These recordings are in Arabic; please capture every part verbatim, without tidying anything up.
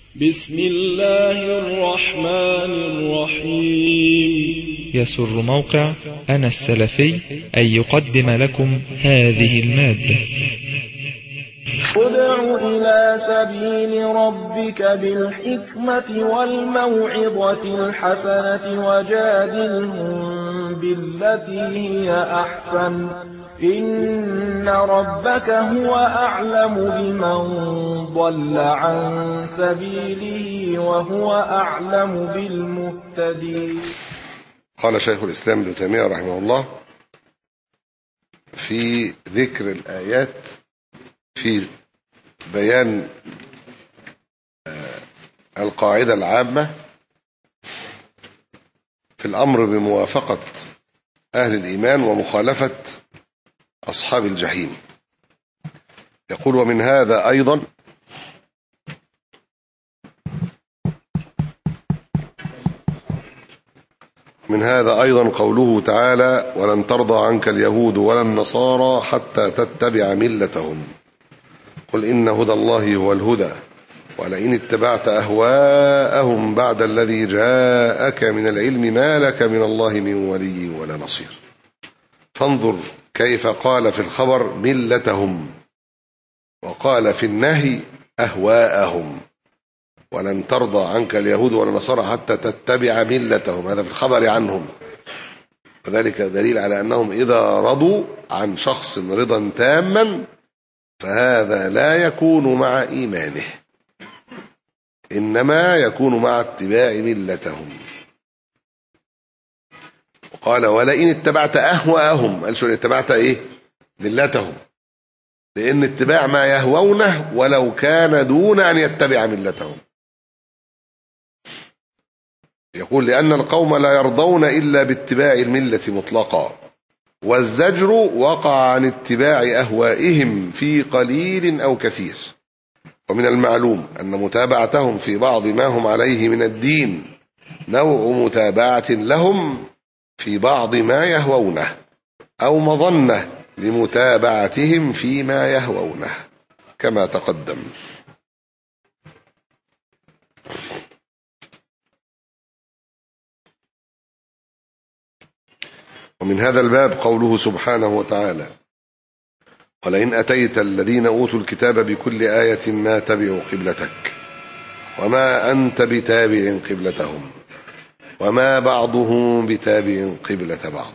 بسم الله الرحمن الرحيم. يسر موقع أنا السلفي أن يقدم لكم هذه المادة. ادع إلى سبيل ربك بالحكمة والموعظة الحسنة وجادلهم بالتي هي أحسن إن ربك هو أعلم بمن ضل عن سبيله وهو أعلم بالمهتدين. قال شيخ الإسلام ابن تيمية رحمه الله في ذكر الآيات في بيان القاعدة العامة في الأمر بموافقة أهل الإيمان ومخالفة أصحاب الجحيم. يقول: ومن هذا أيضا من هذا أيضا قوله تعالى: ولن ترضى عنك اليهود ولا النصارى حتى تتبع ملتهم قل إن هدى الله هو الهدى ولئن اتبعت أهواءهم بعد الذي جاءك من العلم ما لك من الله من ولي ولا نصير. فانظر كيف قال في الخبر ملتهم وقال في النهي أهواءهم. ولن ترضى عنك اليهود ولا النصارى حتى تتبع ملتهم، هذا في الخبر عنهم، وذلك دليل على أنهم إذا رضوا عن شخص رضا تاما فهذا لا يكون مع إيمانه، إنما يكون مع اتباع ملتهم. وقال: ولئن اتبعت أهواءهم، قال شو اتبعت إيه؟ ملتهم، لأن اتباع ما يهوونه ولو كان دون أن يتبع ملتهم. يقول: لأن القوم لا يرضون إلا باتباع الملة مطلقا، والزجر وقع عن اتباع أهوائهم في قليل أو كثير. ومن المعلوم أن متابعتهم في بعض ما هم عليه من الدين نوع متابعة لهم في بعض ما يهوونه أو مظنة لمتابعتهم فيما يهوونه كما تقدم. ومن هذا الباب قوله سبحانه وتعالى: ولئن أتيت الذين أوتوا الكتاب بكل آية ما تبعوا قبلتك وما أنت بتابع قبلتهم وما بعضهم بتابع قبلة بعض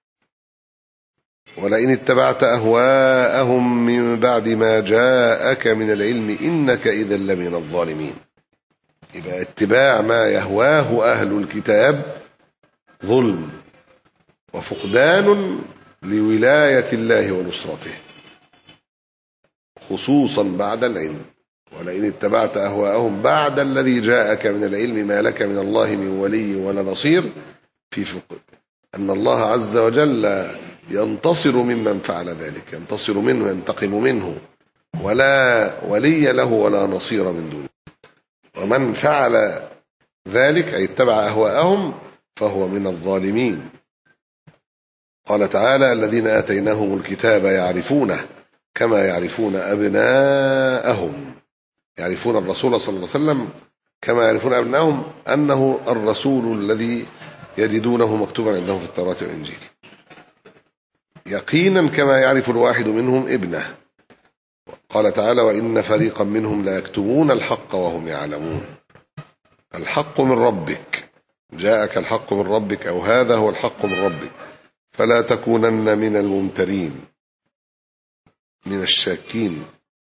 ولئن اتبعت أهواءهم من بعد ما جاءك من العلم إنك إذا لمن الظالمين. يبقى اتباع ما يهواه أهل الكتاب ظلم وفقدان لولاية الله ونصرته خصوصا بعد العلم. ولئن اتبعت أهواءهم بعد الذي جاءك من العلم ما لك من الله من ولي ولا نصير، في فقد أن الله عز وجل ينتصر ممن فعل ذلك، ينتصر منه ينتقم منه، ولا ولي له ولا نصير من دونه. ومن فعل ذلك أي اتبع أهواءهم فهو من الظالمين. قال تعالى: الذين آتيناهم الكتاب يعرفونه كما يعرفون أبناءهم، يعرفون الرسول صلى الله عليه وسلم كما يعرفون أبناءهم أنه الرسول الذي يجدونه مكتوبا عندهم في التوراة والإنجيل، يقينا كما يعرف الواحد منهم ابنه. قال تعالى: وإن فريقا منهم لا يكتمون الحق وهم يعلمون. الحق من ربك، جاءك الحق من ربك أو هذا هو الحق من ربك، فلا تكونن من الممترين من الشاكين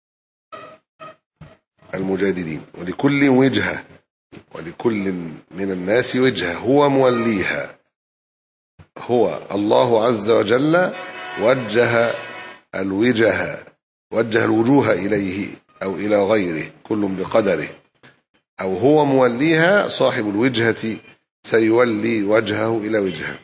المجادلين. ولكل وجهة، ولكل من الناس وجهة هو موليها، هو الله عز وجل وجه الوجه وجه الوجوه إليه أو إلى غيره كل بقدره، أو هو موليها صاحب الوجهة سيولي وجهه إلى وجهه.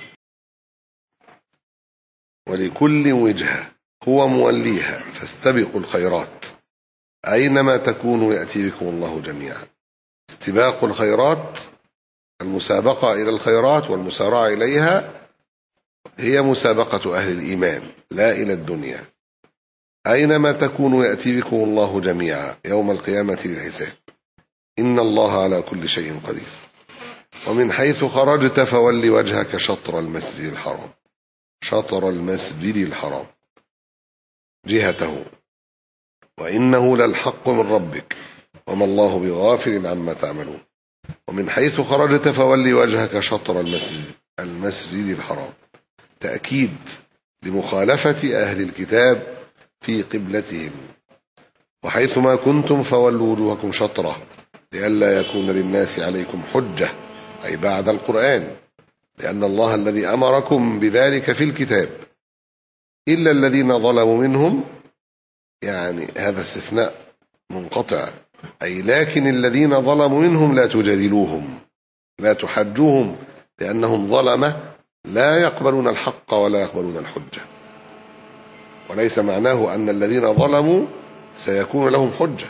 ولكل وجهة هو موليها فاستبقوا الخيرات أينما تكونوا يأتي بكم الله جميعا. استباق الخيرات، المسابقة إلى الخيرات والمسارعة إليها، هي مسابقة أهل الإيمان لا إلى الدنيا. أينما تكونوا يأتي بكم الله جميعا يوم القيامة للحساب. إن الله على كل شيء قدير. ومن حيث خرجت فول وجهك شطر المسجد الحرام، شطر المسجد الحرام جهته، وإنه للحق من ربك وما الله بغافل عما تعملون. ومن حيث خرجت فول وجهك شطر المسجد المسجد الحرام، تأكيد لمخالفة أهل الكتاب في قبلتهم. وحيثما كنتم فولوا وجوهكم شطره لئلا يكون للناس عليكم حجة، أي بعد القرآن، لأن الله الذي أمركم بذلك في الكتاب إلا الذين ظلموا منهم، يعني هذا استثناء منقطع، أي لكن الذين ظلموا منهم لا تجادلوهم، لا تحجوهم، لأنهم ظلمة لا يقبلون الحق ولا يقبلون الحجة. وليس معناه أن الذين ظلموا سيكون لهم حجة.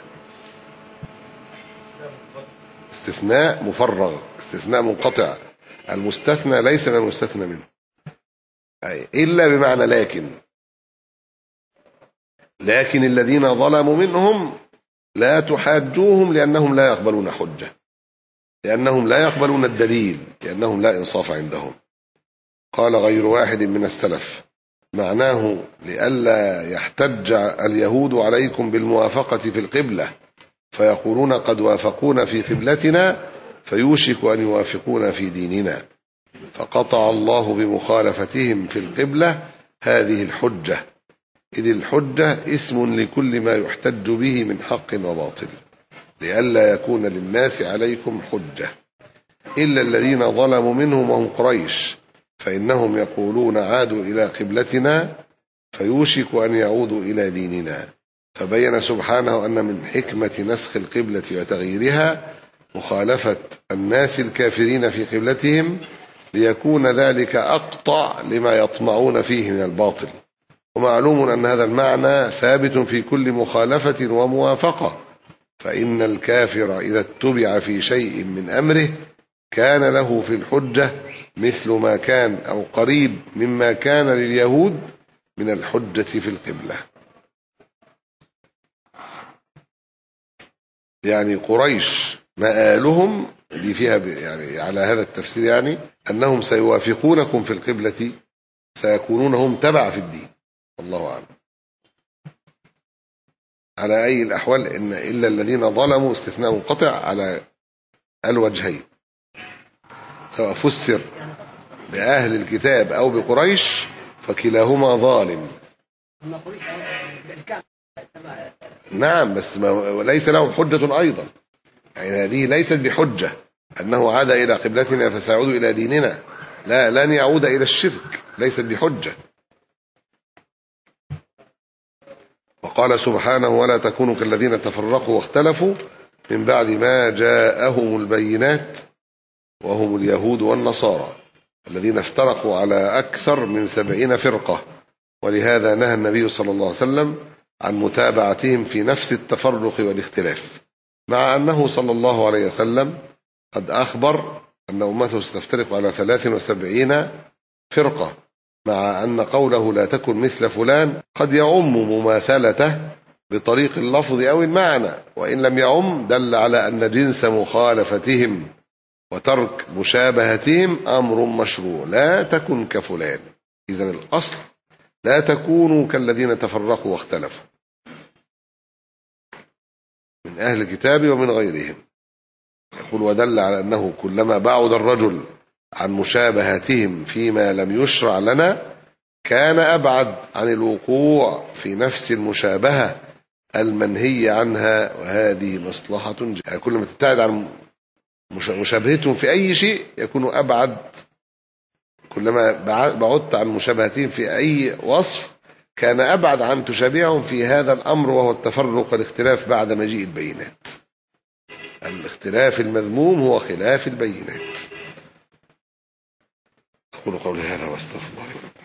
استثناء مفرغ، استثناء منقطع، المستثنى ليس من المستثنى منه، أي إلا بمعنى لكن لكن الذين ظلموا منهم لا تحاجوهم لأنهم لا يقبلون حجة، لأنهم لا يقبلون الدليل، لأنهم لا إنصاف عندهم. قال غير واحد من السلف معناه لئلا يحتج اليهود عليكم بالموافقة في القبلة فيقولون قد وافقونا في قبلتنا فيوشك أن يوافقونا في ديننا، فقطع الله بمخالفتهم في القبلة هذه الحجة، إذ الحجة اسم لكل ما يحتج به من حق وباطل، لئلا يكون للناس عليكم حجة إلا الذين ظلموا منهم وهم قريش، فإنهم يقولون عادوا إلى قبلتنا فيوشك أن يعودوا إلى ديننا. فبين سبحانه أن من حكمة نسخ القبلة وتغييرها مخالفة الناس الكافرين في قبلتهم، ليكون ذلك أقطع لما يطمعون فيه من الباطل. ومعلوم أن هذا المعنى ثابت في كل مخالفة وموافقة، فإن الكافر إذا اتبع في شيء من أمره كان له في الحجة مثل ما كان أو قريب مما كان لليهود من الحجة في القبلة. يعني قريش مآلهم دي فيها يعني على هذا التفسير، يعني أنهم سيوافقونكم في القبلة، سيكونون هم تبع في الدين، الله أعلم. على أي الأحوال إن إلا الذين ظلموا استثناء منقطع على الوجهين، سواء فسر بأهل الكتاب أو بقريش فكلاهما ظالم. نعم، بس ما ليس لهم حجة أيضا، يعني هذه ليست بحجة أنه عاد إلى قبلتنا فسيعود إلى ديننا، لا، لن يعود إلى الشرك، ليست بحجة. وقال سبحانه ولا تكونوا كالذين تفرقوا واختلفوا من بعد ما جاءهم البينات وهم اليهود والنصارى الذين افترقوا على أكثر من سبعين فرقة، ولهذا نهى النبي صلى الله عليه وسلم عن متابعتهم في نفس التفرق والاختلاف، مع أنه صلى الله عليه وسلم قد أخبر أن أمته ستفترق على ثلاث وسبعين فرقة، مع أن قوله لا تكن مثل فلان قد يعم مماثلته بطريق اللفظ أو المعنى، وإن لم يعم دل على أن جنس مخالفتهم وترك مشابهتهم أمر مشروع، لا تكن كفلان. إذن الأصل لا تكونوا كالذين تفرقوا واختلفوا من أهل الكتاب ومن غيرهم. يقول ودل على أنه كلما بعد الرجل عن مشابهتهم فيما لم يشرع لنا كان أبعد عن الوقوع في نفس المشابهة المنهي عنها، وهذه مصلحة. يعني كل ما تبتعد عن مشابهتهم في أي شيء يكون أبعد، كلما بعدت عن مشابهتهم في أي وصف كان أبعد عن تشابههم في هذا الأمر، وهو التفرق والاختلاف بعد مجيء البينات. الاختلاف المذموم هو خلاف البينات. أقول قولي هذا واستغفر الله لي ولكم.